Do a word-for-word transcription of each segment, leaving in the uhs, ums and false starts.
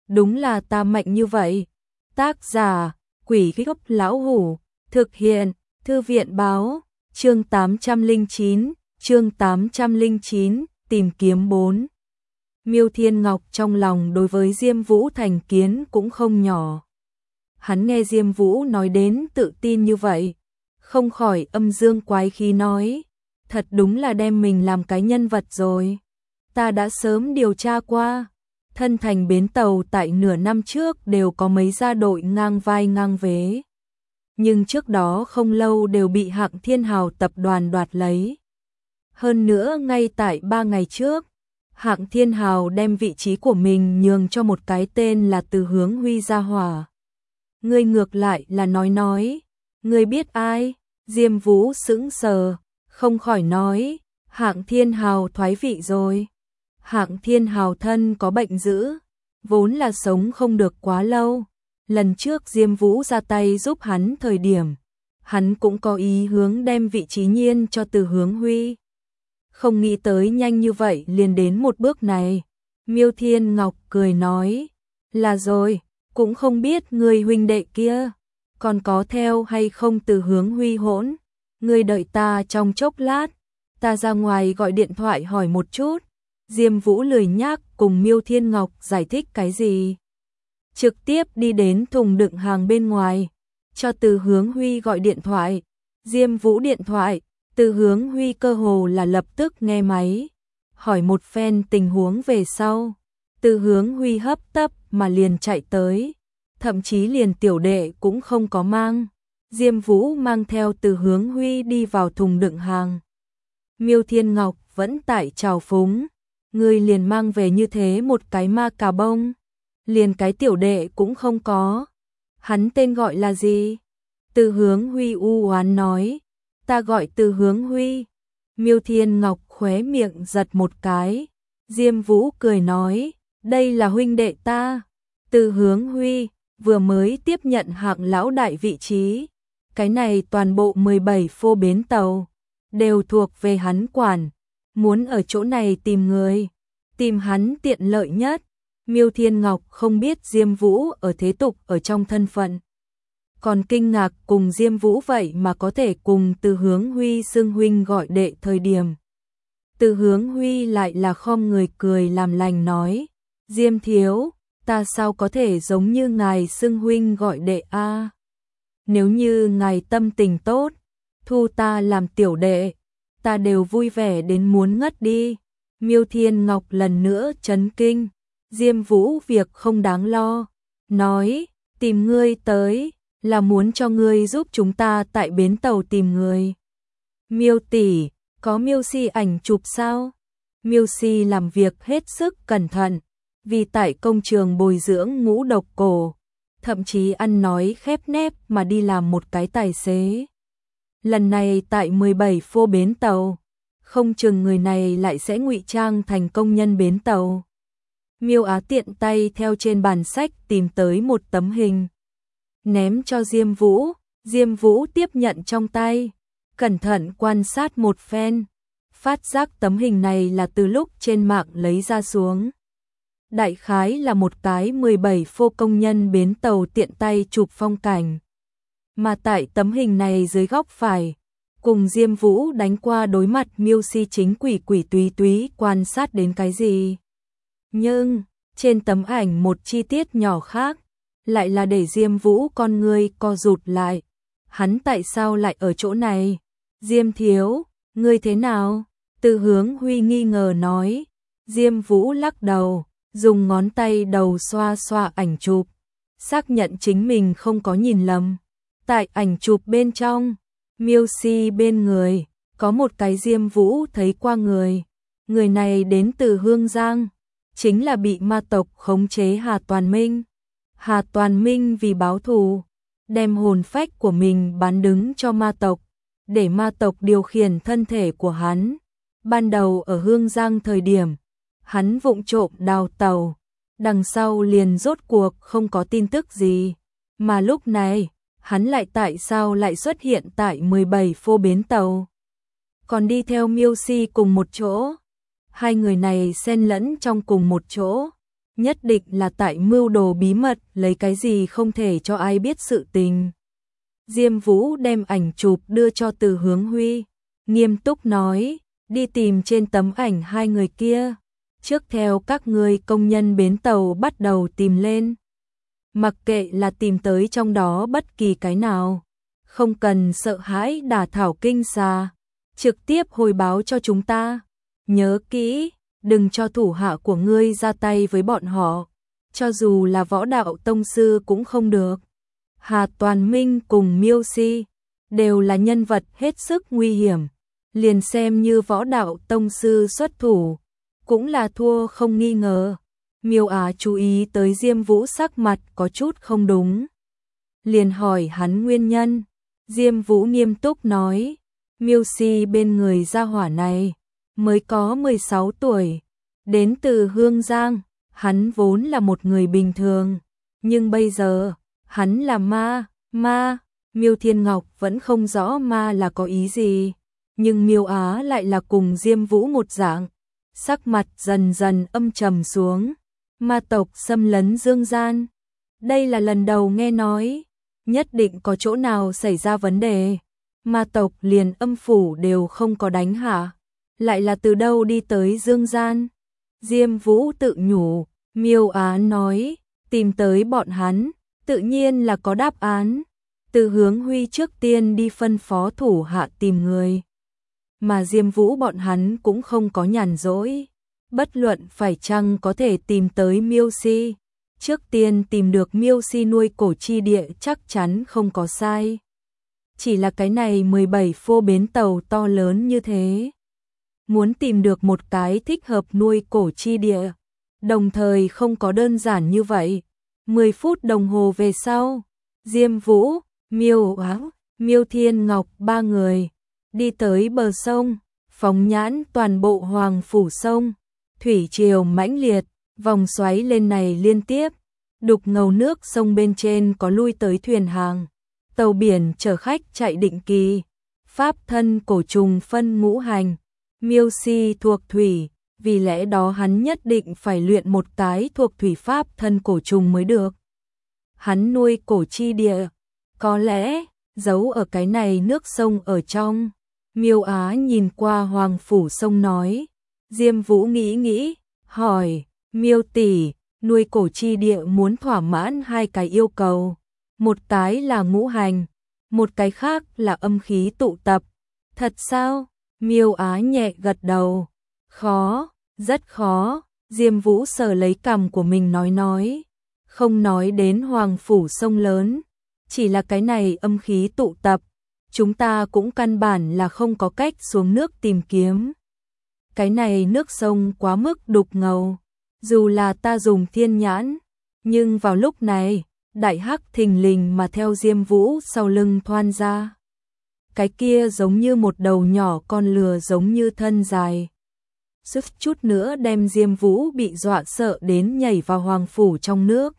đúng là ta mạnh như vậy. Tác giả, Quỷ Gốc Lão Hủ, thực hiện, Thư viện Báo, chương tám trăm lẻ chín, chương tám trăm lẻ chín, tìm kiếm bốn. Miêu Thiên Ngọc trong lòng đối với Diêm Vũ thành kiến cũng không nhỏ. Hắn nghe Diêm Vũ nói đến tự tin như vậy, không khỏi âm dương quái khí nói, thật đúng là đem mình làm cái nhân vật rồi. Ta đã sớm điều tra qua, thân thành bến tàu tại nửa năm trước đều có mấy gia đội ngang vai ngang vế. Nhưng trước đó không lâu đều bị Hạng Thiên Hào tập đoàn đoạt lấy. Hơn nữa ngay tại ba ngày trước, Hạng Thiên Hào đem vị trí của mình nhường cho một cái tên là Từ Hướng Huy gia hỏa. Ngươi ngược lại là nói nói, ngươi biết ai? Diêm Vũ sững sờ, không khỏi nói, Hạng Thiên Hào thoái vị rồi. Hạng Thiên Hào thân có bệnh dữ, vốn là sống không được quá lâu. Lần trước Diêm Vũ ra tay giúp hắn thời điểm, hắn cũng có ý hướng đem vị trí nhiên cho Từ Hướng Huy. Không nghĩ tới nhanh như vậy liền đến một bước này. Miêu Thiên Ngọc cười nói, là rồi, cũng không biết người huynh đệ kia còn có theo hay không Từ Hướng Huy hỗn. Ngươi đợi ta trong chốc lát, ta ra ngoài gọi điện thoại hỏi một chút. Diêm Vũ lười nhác cùng Miêu Thiên Ngọc giải thích cái gì. Trực tiếp đi đến thùng đựng hàng bên ngoài, cho Từ Hướng Huy gọi điện thoại. Diêm Vũ điện thoại, Từ Hướng Huy cơ hồ là lập tức nghe máy, hỏi một phen tình huống về sau. Từ Hướng Huy hấp tấp mà liền chạy tới, thậm chí liền tiểu đệ cũng không có mang. Diêm Vũ mang theo Từ Hướng Huy đi vào thùng đựng hàng. Miêu Thiên Ngọc vẫn tại trào phúng, ngươi liền mang về như thế một cái ma cà bông, liền cái tiểu đệ cũng không có. Hắn tên gọi là gì? Từ Hướng Huy u oán nói, ta gọi Từ Hướng Huy. Miêu Thiên Ngọc khóe miệng giật một cái. Diêm Vũ cười nói, đây là huynh đệ ta. Từ Hướng Huy vừa mới tiếp nhận Hạng lão đại vị trí, cái này toàn bộ mười bảy phô bến tàu đều thuộc về hắn quản, muốn ở chỗ này tìm người, tìm hắn tiện lợi nhất. Miêu Thiên Ngọc không biết Diêm Vũ ở thế tục ở trong thân phận, còn kinh ngạc cùng Diêm Vũ vậy mà có thể cùng Từ Hướng Huy xưng huynh gọi đệ thời điểm. Từ Hướng Huy lại là khom người cười làm lành nói, Diêm thiếu, ta sao có thể giống như ngài xưng huynh gọi đệ a? À? Nếu như ngài tâm tình tốt, thu ta làm tiểu đệ, ta đều vui vẻ đến muốn ngất đi. Miêu Thiên Ngọc lần nữa chấn kinh. Diêm Vũ việc không đáng lo, nói, tìm ngươi tới là muốn cho ngươi giúp chúng ta tại bến tàu tìm người. Miêu tỷ, có Miêu Si ảnh chụp sao? Miêu Si làm việc hết sức cẩn thận, vì tại công trường bồi dưỡng ngũ độc cổ, thậm chí ăn nói khép nép mà đi làm một cái tài xế. Lần này tại mười bảy phô bến tàu, không chừng người này lại sẽ ngụy trang thành công nhân bến tàu. Miêu Á tiện tay theo trên bàn sách tìm tới một tấm hình, ném cho Diêm Vũ. Diêm Vũ tiếp nhận trong tay, cẩn thận quan sát một phen, phát giác tấm hình này là từ lúc trên mạng lấy ra xuống. Đại khái là một cái mười bảy phô công nhân bến tàu tiện tay chụp phong cảnh. Mà tại tấm hình này dưới góc phải, cùng Diêm Vũ đánh qua đối mặt Miêu Si chính quỷ quỷ túy túy quan sát đến cái gì. Nhưng, trên tấm ảnh một chi tiết nhỏ khác, lại là để Diêm Vũ con người co rụt lại. Hắn tại sao lại ở chỗ này? Diêm thiếu, ngươi thế nào? Từ Hướng Huy nghi ngờ nói. Diêm Vũ lắc đầu, dùng ngón tay đầu xoa xoa ảnh chụp, xác nhận chính mình không có nhìn lầm. Tại ảnh chụp bên trong, Miêu Si bên người, có một cái Diêm Vũ thấy qua người. Người này đến từ Hương Giang, chính là bị ma tộc khống chế Hà Toàn Minh. Hà Toàn Minh vì báo thù, đem hồn phách của mình bán đứng cho ma tộc, để ma tộc điều khiển thân thể của hắn. Ban đầu ở Hương Giang thời điểm, hắn vụng trộm đào tàu, đằng sau liền rốt cuộc không có tin tức gì. Mà lúc này, hắn lại tại sao lại xuất hiện tại mười bảy phô bến tàu, còn đi theo Miêu Si cùng một chỗ. Hai người này xen lẫn trong cùng một chỗ, nhất định là tại mưu đồ bí mật, lấy cái gì không thể cho ai biết sự tình. Diêm Vũ đem ảnh chụp đưa cho Từ Hướng Huy, nghiêm túc nói, đi tìm trên tấm ảnh hai người kia, trước theo các ngươi công nhân bến tàu bắt đầu tìm lên. Mặc kệ là tìm tới trong đó bất kỳ cái nào, không cần sợ hãi đả thảo kinh xà, trực tiếp hồi báo cho chúng ta. Nhớ kỹ, đừng cho thủ hạ của ngươi ra tay với bọn họ, cho dù là võ đạo tông sư cũng không được. Hà Toàn Minh cùng Miêu Si đều là nhân vật hết sức nguy hiểm, liền xem như võ đạo tông sư xuất thủ, cũng là thua không nghi ngờ. Miêu Á chú ý tới Diêm Vũ sắc mặt có chút không đúng, liền hỏi hắn nguyên nhân. Diêm Vũ nghiêm túc nói, Miêu Si bên người gia hỏa này mới có mười sáu tuổi, đến từ Hương Giang, hắn vốn là một người bình thường, nhưng bây giờ, hắn là ma, ma. Miêu Thiên Ngọc vẫn không rõ ma là có ý gì, nhưng Miêu Á lại là cùng Diêm Vũ một dạng, sắc mặt dần dần âm trầm xuống. Ma tộc xâm lấn Dương Gian, đây là lần đầu nghe nói, nhất định có chỗ nào xảy ra vấn đề. Ma tộc liền âm phủ đều không có đánh hạ, lại là từ đâu đi tới Dương Gian? Diêm Vũ tự nhủ. Miêu Á nói, tìm tới bọn hắn, tự nhiên là có đáp án. Từ Hướng Huy trước tiên đi phân phó thủ hạ tìm người, mà Diêm Vũ bọn hắn cũng không có nhàn rỗi. Bất luận phải chăng có thể tìm tới Miêu Si, trước tiên tìm được Miêu Si nuôi cổ chi địa chắc chắn không có sai. Chỉ là cái này mười bảy phô bến tàu to lớn như thế, muốn tìm được một cái thích hợp nuôi cổ chi địa, đồng thời không có đơn giản như vậy. mười phút đồng hồ về sau, Diêm Vũ, Miêu Á, Miêu Thiên Ngọc ba người đi tới bờ sông, phóng nhãn toàn bộ Hoàng Phủ sông. Thủy triều mãnh liệt, vòng xoáy lên này liên tiếp, đục ngầu nước sông bên trên có lui tới thuyền hàng, tàu biển chở khách chạy định kỳ. Pháp thân cổ trùng phân ngũ hành, Miêu Si thuộc thủy, vì lẽ đó hắn nhất định phải luyện một cái thuộc thủy pháp thân cổ trùng mới được. Hắn nuôi cổ chi địa, có lẽ giấu ở cái này nước sông ở trong. Miêu Á nhìn qua Hoàng Phủ sông nói. Diêm Vũ nghĩ nghĩ, hỏi, Miêu tỷ, nuôi cổ chi địa muốn thỏa mãn hai cái yêu cầu, một cái là ngũ hành, một cái khác là âm khí tụ tập. Thật sao? Miêu Á nhẹ gật đầu. Khó, rất khó. Diêm Vũ sờ lấy cằm của mình nói nói, không nói đến Hoàng Phủ sông lớn, chỉ là cái này âm khí tụ tập, chúng ta cũng căn bản là không có cách xuống nước tìm kiếm. Cái này nước sông quá mức đục ngầu, dù là ta dùng thiên nhãn, nhưng vào lúc này, đại hắc thình lình mà theo Diêm Vũ sau lưng thoăn ra. Cái kia giống như một đầu nhỏ con lừa giống như thân dài. Sức chút nữa đem Diêm Vũ bị dọa sợ đến nhảy vào Hoàng Phủ trong nước.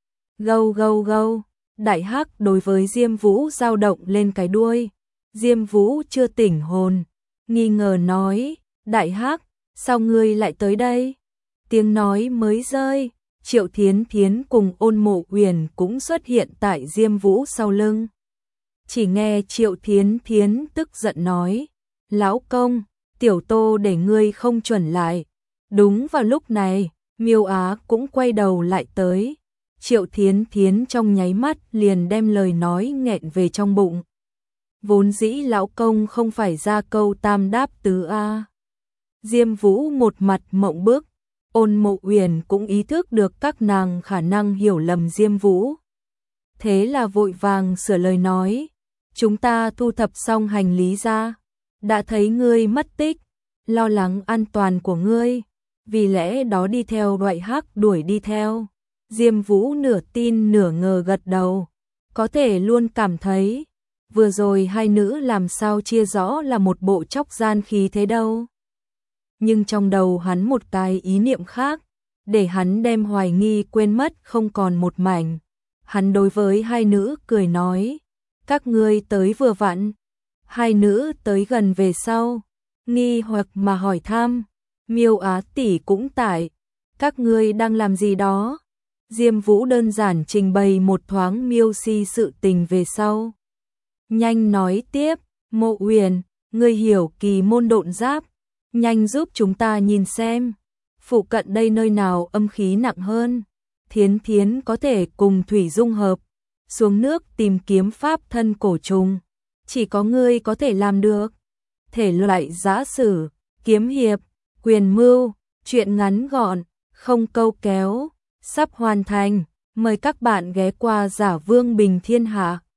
Gâu gâu gâu, đại hắc đối với Diêm Vũ dao động lên cái đuôi. Diêm Vũ chưa tỉnh hồn, nghi ngờ nói, đại hắc, sao ngươi lại tới đây? Tiếng nói mới rơi, Triệu Thiến Thiến cùng Ôn Mộ Uyển cũng xuất hiện tại Diêm Vũ sau lưng. Chỉ nghe Triệu Thiến Thiến tức giận nói, lão công, tiểu Tô để ngươi không chuẩn lại. Đúng vào lúc này, Miêu Á cũng quay đầu lại tới. Triệu Thiến Thiến trong nháy mắt liền đem lời nói nghẹn về trong bụng. Vốn dĩ lão công không phải ra câu tam đáp tứ a. Diêm Vũ một mặt mộng bức, Ôn Mộ Uyển cũng ý thức được các nàng khả năng hiểu lầm Diêm Vũ. Thế là vội vàng sửa lời nói, chúng ta thu thập xong hành lý ra, đã thấy ngươi mất tích, lo lắng an toàn của ngươi, vì lẽ đó đi theo Đoại Hắc đuổi đi theo. Diêm Vũ nửa tin nửa ngờ gật đầu, có thể luôn cảm thấy, vừa rồi hai nữ làm sao chia rõ là một bộ chóc gian khí thế đâu. Nhưng trong đầu hắn một cái ý niệm khác, để hắn đem hoài nghi quên mất không còn một mảnh. Hắn đối với hai nữ cười nói, các ngươi tới vừa vặn. Hai nữ tới gần về sau, nghi hoặc mà hỏi thăm, Miêu Á tỷ cũng tại. Các ngươi đang làm gì đó? Diêm Vũ đơn giản trình bày một thoáng Miêu Si sự tình về sau. Nhanh nói tiếp, Mộ Uyển, ngươi hiểu kỳ môn độn giáp, nhanh giúp chúng ta nhìn xem, phụ cận đây nơi nào âm khí nặng hơn. Thiến Thiến có thể cùng thủy dung hợp, xuống nước tìm kiếm pháp thân cổ trùng, chỉ có ngươi có thể làm được. Thể loại giã sử, kiếm hiệp, quyền mưu, truyện ngắn gọn, không câu kéo, sắp hoàn thành, mời các bạn ghé qua Giả Vương Bình Thiên Hạ.